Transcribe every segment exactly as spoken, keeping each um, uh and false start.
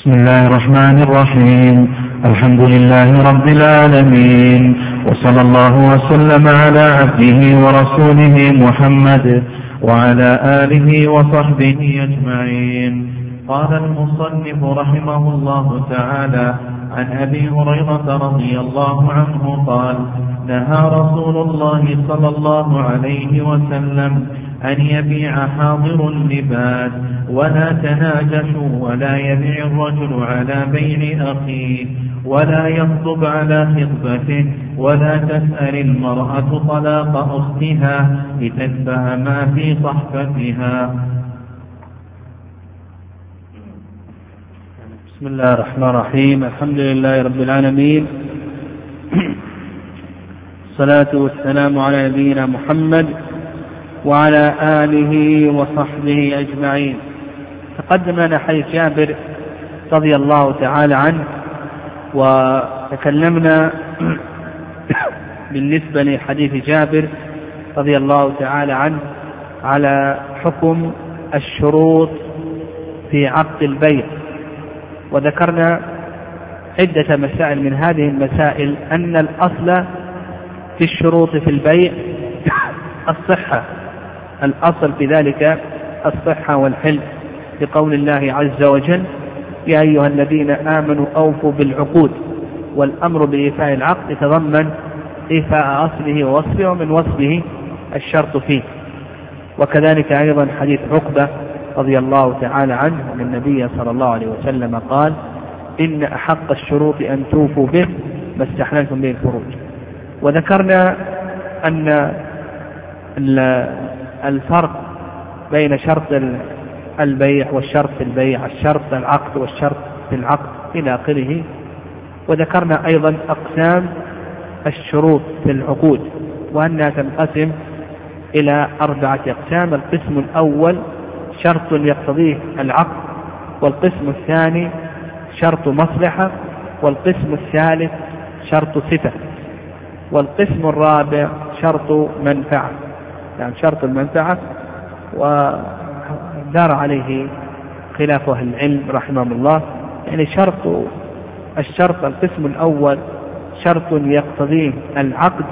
بسم الله الرحمن الرحيم. الحمد لله رب العالمين، وصلى الله وسلم على عبده ورسوله محمد وعلى آله وصحبه أجمعين. قال المصنف رحمه الله تعالى: عن أبي هريرة رضي الله عنه قال: نهى رسول الله صلى الله عليه وسلم أن يبيع حاضر اللباس، ولا تناجشوا، ولا يبيع الرجل على بيع أخيه، ولا يخطب على خطبته، ولا تسأل المرأة طلاق أختها لتتبع ما في صحفتها. بسم الله الرحمن الرحيم. الحمد لله رب العالمين، الصلاة والسلام على نبينا محمد وعلى آله وصحبه أجمعين. تقدم لنا حديث جابر رضي الله تعالى عنه، وتكلمنا بالنسبة لحديث جابر رضي الله تعالى عنه على حكم الشروط في عقد البيع، وذكرنا عدة مسائل. من هذه المسائل أن الأصل في الشروط في البيع الصحة، الأصل في ذلك الصحة والحل، لقول الله عز وجل: يا أيها الذين آمنوا أوفوا بالعقود. والأمر بإيفاء العقد يتضمن إيفاء أصله ووصفه، ومن وصفه الشرط فيه. وكذلك أيضا حديث عقبة رضي الله تعالى عنه أن النبي صلى الله عليه وسلم قال: إن أحق الشروط أن توفوا به ما استحللتم به الفروج. وذكرنا أن الفرق بين شرط البيع والشرط في البيع، الشرط في العقد والشرط في العقد إلى آخره. وذكرنا أيضا أقسام الشروط في العقود، وأنها تنقسم إلى أربعة أقسام. القسم الأول شرط يقتضيه العقد، والقسم الثاني شرط مصلحة، والقسم الثالث شرط صفة، والقسم الرابع شرط منفعة، يعني شرط المنفعة. ودار عليه خلاف أهل العلم رحمهم الله. يعني شرط الشرط القسم الأول شرط يقتضيه العقد،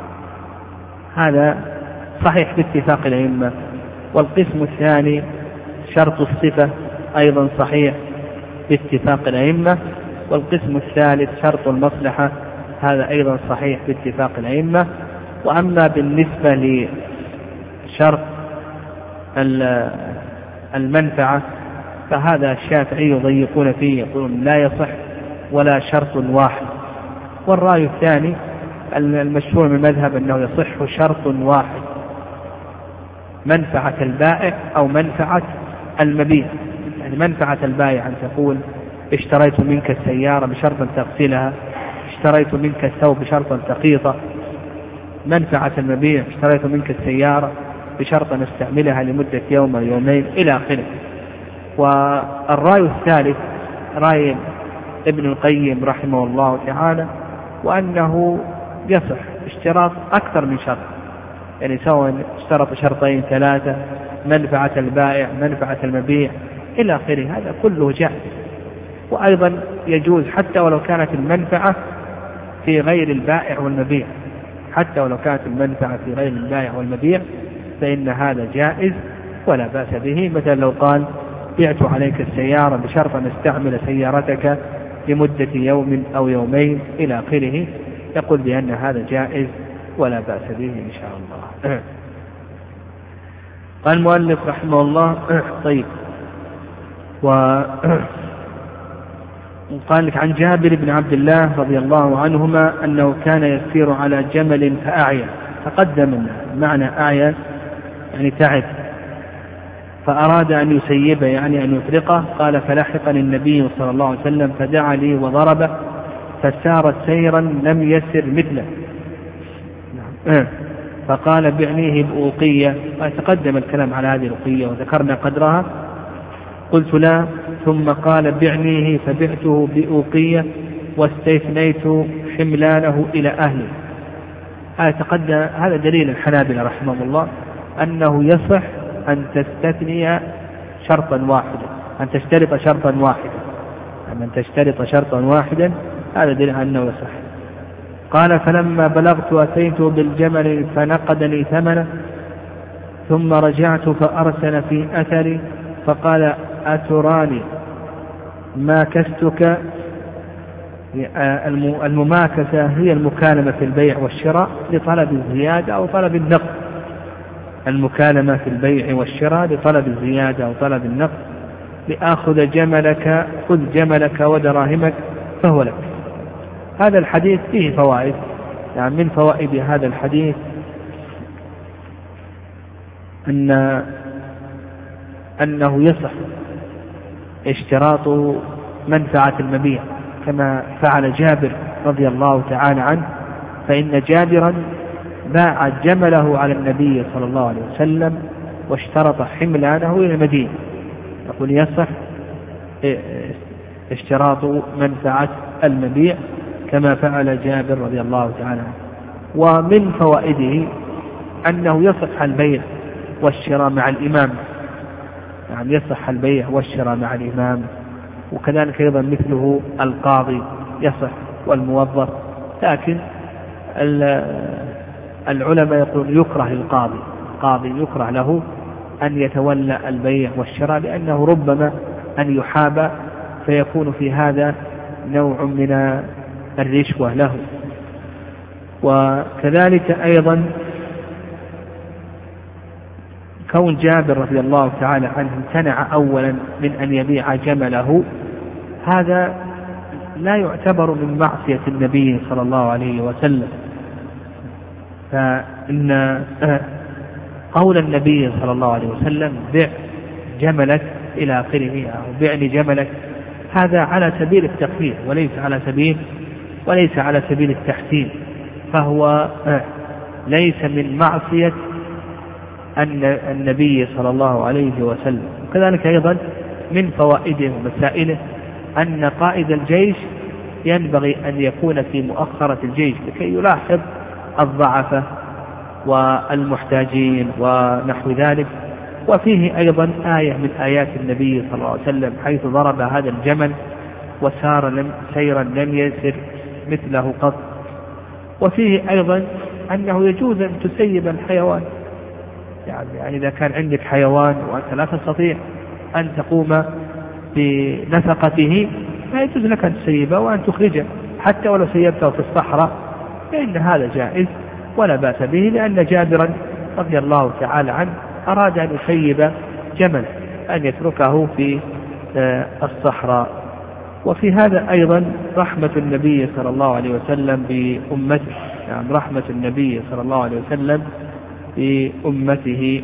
هذا صحيح باتفاق الأئمة. والقسم الثاني شرط الصفة، أيضا صحيح باتفاق الأئمة. والقسم الثالث شرط المصلحة، هذا أيضا صحيح باتفاق الأئمة. وأما بالنسبة لشرط المنفعة فهذا الشافعي يضيقون فيه، يقولون لا يصح ولا شرط واحد. والرأي الثاني المشهور من المذهب أنه يصح شرط واحد، منفعة البائع أو منفعة المبيع. يعني منفعة البائع أن تقول: اشتريت منك السيارة بشرط أن تغسلها، اشتريت منك الثوب بشرط أن تقيطه. منفعة المبيع: اشتريت منك السيارة بشرط أن استعملها لمدة يوم أو يومين إلى آخره. والرأي الثالث رأي ابن القيم رحمه الله تعالى، وأنه يصح اشتراط أكثر من شرط، يعني سواء اشترط شرطين ثلاثة، منفعة البائع، منفعة المبيع إلى آخره، هذا كله جائز. وأيضا يجوز حتى ولو كانت المنفعة في غير البائع والمبيع، حتى ولو كانت المنفعة في غير البائع والمبيع فإن هذا جائز ولا بأس به. مثلا لو قال: بعت عليك السيارة بشرط أن استعمل سيارتك لمدة يوم أو يومين إلى آخره، يقول بأن هذا جائز ولا بأس به إن شاء الله. قال المؤلف رحمه الله: طيب. وقال لك عن جابر بن عبد الله رضي الله عنهما أنه كان يسير على جمل فأعيا. تقدم معنى أعيا يعني تعب، فأراد أن يسيبه يعني أن يفرقه. قال: فلحقني النبي صلى الله عليه وسلم فدعا لي وضربه، فسار سيرا لم يسر مثله، فقال: بعنيه بأوقية. وتقدم الكلام على هذه الأوقية وذكرنا قدرها. قلت: لا. ثم قال: بعنيه، فبعته بأوقية واستثنيت حملانه إلى أهله. هذا تقدم. هذا دليل الحنابلة رحمه الله أنه يصح أن تستثني شرطا واحدا، أن تشترط شرطا واحدا. من تشترط شرطا واحدا هذا دليل أنه يصح. قال فلما بلغت أتيت بالجمل فنقدني ثمنه ثم رجعت فأرسل في أثري فقال أتراني ماكستك. المماكسة هي المكالمة في البيع والشراء لطلب الزيادة أو طلب النقد. المكالمة في البيع والشراء لطلب الزيادة أو طلب النقد. لآخذ جملك خذ جملك ودراهمك فهو لك. هذا الحديث فيه فوائد. يعني من فوائد هذا الحديث أن أنه يصح اشتراط منفعة المبيع كما فعل جابر رضي الله تعالى عنه، فإن جابرا باع جمله على النبي صلى الله عليه وسلم واشترط حملانه إلى المدينة. يقول يصح اشتراط منفعة المبيع كما فعل جابر رضي الله تعالى عنه. ومن فوائده أنه يصح البيع والشراء مع الإمام. يعني يصح البيع والشراء مع الإمام. وكذلك أيضا مثله القاضي يصح والموظف. لكن العلماء يقولون يكره القاضي القاضي يكره له أن يتولى البيع والشراء لأنه ربما أن يحاب فيكون في هذا نوع من الرشوة له. وكذلك أيضا كون جابر رضي الله تعالى عنه امتنع أولا من أن يبيع جمله هذا لا يعتبر من معصية النبي صلى الله عليه وسلم. فإن قول النبي صلى الله عليه وسلم بع جملك إلى آخره أو بعني جملك هذا على سبيل التخفيف وليس على سبيل وليس على سبيل التحسين، فهو ليس من معصية أن النبي صلى الله عليه وسلم. وكذلك أيضا من فوائده ومسائله أن قائد الجيش ينبغي أن يكون في مؤخرة الجيش لكي يلاحظ الضعفة والمحتاجين ونحو ذلك. وفيه أيضا آية من آيات النبي صلى الله عليه وسلم حيث ضرب هذا الجمل وسار لم سيرا لم يسر مثله قط. وفيه أيضا أنه يجوز أن تسيب الحيوان. يعني إذا كان عندك حيوان وأنت لا تستطيع أن تقوم بنفقته لا يجوز لك أن تسيبه وأن تخرجه حتى ولو سيبته في الصحراء، فإن هذا جائز ولا بأس به، لأن جابرا رضي الله تعالى عنه أراد أن يسيب جمل أن يتركه في الصحراء. وفي هذا أيضا رحمة النبي صلى الله عليه وسلم بأمته. يعني رحمة النبي صلى الله عليه وسلم بأمته.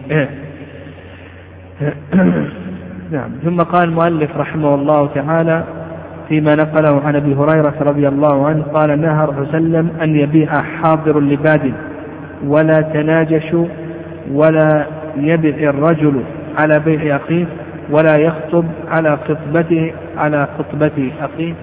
نعم. ثم قال المؤلف رحمه الله تعالى فيما نقله عن أبي هريرة رضي الله عنه قال نهى الرسول صلى الله عليه وسلم أن يبيع حاضر لباد ولا تناجش ولا يبيع الرجل على بيع أخيه ولا يخطب على خطبته على خطبة أخيه.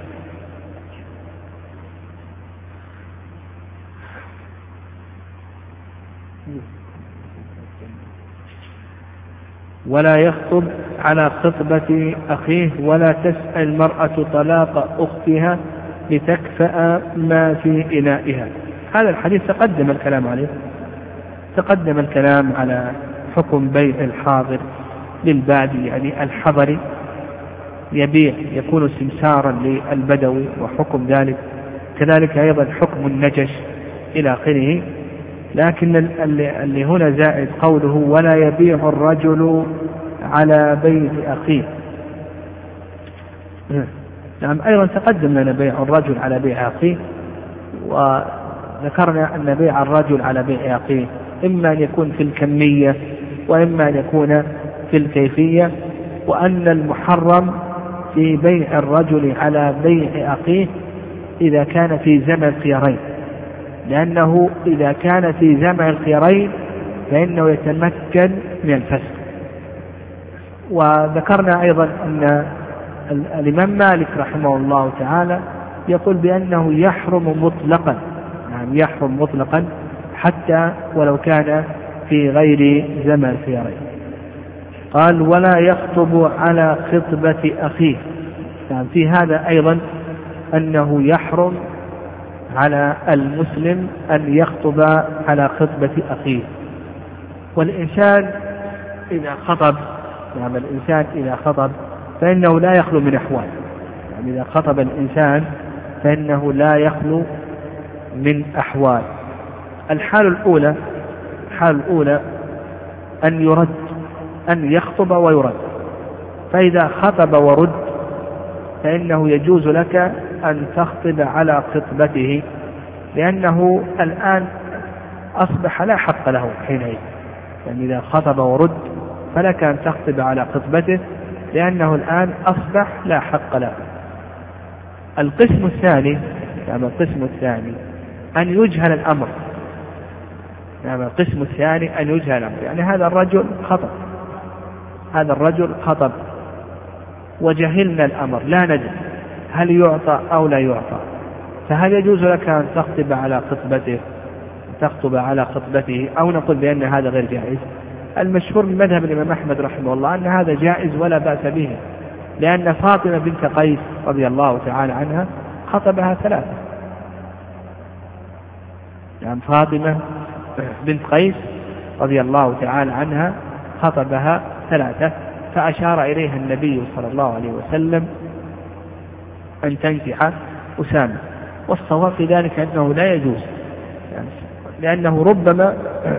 ولا يخطب على خطبة أخيه ولا تسأل المرأة طلاق أختها لتكفأ ما في إنائها. هذا الحديث تقدم الكلام عليه تقدم الكلام على حكم بيع الحاضر للبادي يعني الحضري يبيع يكون سمسارا للبدوي وحكم ذلك، كذلك أيضا حكم النجش إلى آخره. لكن اللي هنا زائد قوله ولا يبيع الرجل على بيع أخيه. نعم. أيضا تقدم لنا بيع الرجل على بيع أخيه، وذكرنا أن بيع الرجل على بيع أخيه إما أن يكون في الكمية وإما أن يكون في الكيفية، وأن المحرم في بيع الرجل على بيع أخيه إذا كان في زمن الخيارين، لأنه إذا كان في زمن الخيارين فإنه يتمكن من الفسق. وذكرنا أيضا أن الإمام مالك رحمه الله تعالى يقول بأنه يحرم مطلقا، يعني يحرم مطلقا حتى ولو كان في غير زمن الخيارين. قال ولا يخطب على خطبة أخيه. يعني في هذا أيضا أنه يحرم على المسلم أن يخطب على خطبة أخيه. والإنسان إذا خطب يعني الإنسان إذا خطب فإنه لا يخلو من أحوال. يعني إذا خطب الإنسان فإنه لا يخلو من أحوال. الحال الأولى الحال الأولى أن يرد، أن يخطب ويرد. فإذا خطب ورد فإنه يجوز لك أن تخطب على خطبته، لأنه الآن أصبح لا حق له حينئذ. يعني إذا خطب ورد فلك أن تخطب على خطبته، لأنه الآن أصبح لا حق له. القسم الثاني يعني القسم الثاني أن يجهل الأمر. يعني القسم الثاني أن يجهل الأمر، يعني هذا الرجل خطب هذا الرجل خطب وجهلنا الأمر، لا ندري هل يعطى أو لا يعطى، فهل يجوز لك أن تخطب على خطبته تخطب على خطبته أو نقول بأن هذا غير جائز؟ المشهور من مذهب الإمام أحمد رحمه الله أن هذا جائز ولا بأس به، لأن فاطمة بنت قيس رضي الله تعالى عنها خطبها ثلاثة. يعني فاطمة بنت قيس رضي الله تعالى عنها خطبها ثلاثة، فأشار إليها النبي صلى الله عليه وسلم أن تنكح أسامة. والصواب في ذلك أنه لا يجوز، يعني لأنه ربما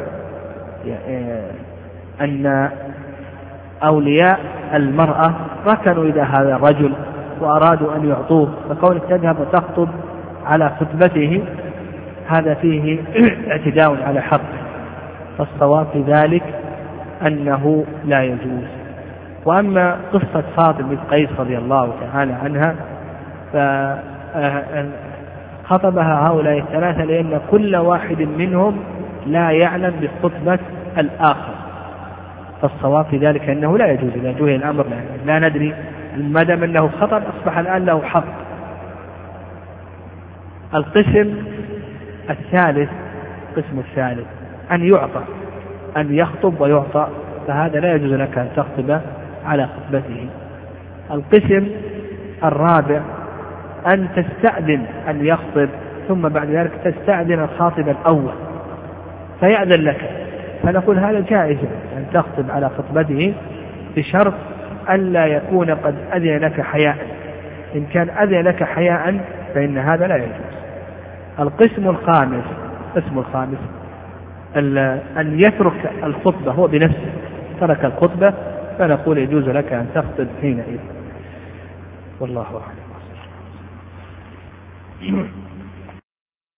أن أولياء المرأة ركنوا إلى هذا الرجل وأرادوا أن يعطوه، فكونك تذهب وتخطب على خطبته هذا فيه اعتداء على حقه. فالصواب في ذلك أنه لا يجوز. وأما قصة فاطمة بنت قيس رضي الله تعالى عنها فخطبها هؤلاء الثلاثة لأن كل واحد منهم لا يعلم بخطبة الآخر، فالصواب في ذلك أنه لا يجوز إذا جهل الأمر، لا ندري ما دام أنه خطب أصبح الآن له حق. القسم الثالث القسم الثالث أن يعطى أن يخطب ويعطى، فهذا لا يجوز لك أن تخطب على خطبته. القسم الرابع أن تستأذن أن يخطب ثم بعد ذلك تستأذن الخاطب الأول فيأذن لك، فنقول هذا جائز أن تخطب على خطبته بشرط ألا يكون قد أذن لك حياء. إن كان أذن لك حياء فإن هذا لا يجوز. القسم الخامس القسم الخامس أن يترك الخطبة هو بنفسه، ترك الخطبة فنقول يجوز لك أن تخطب حينئذ. والله أعلم.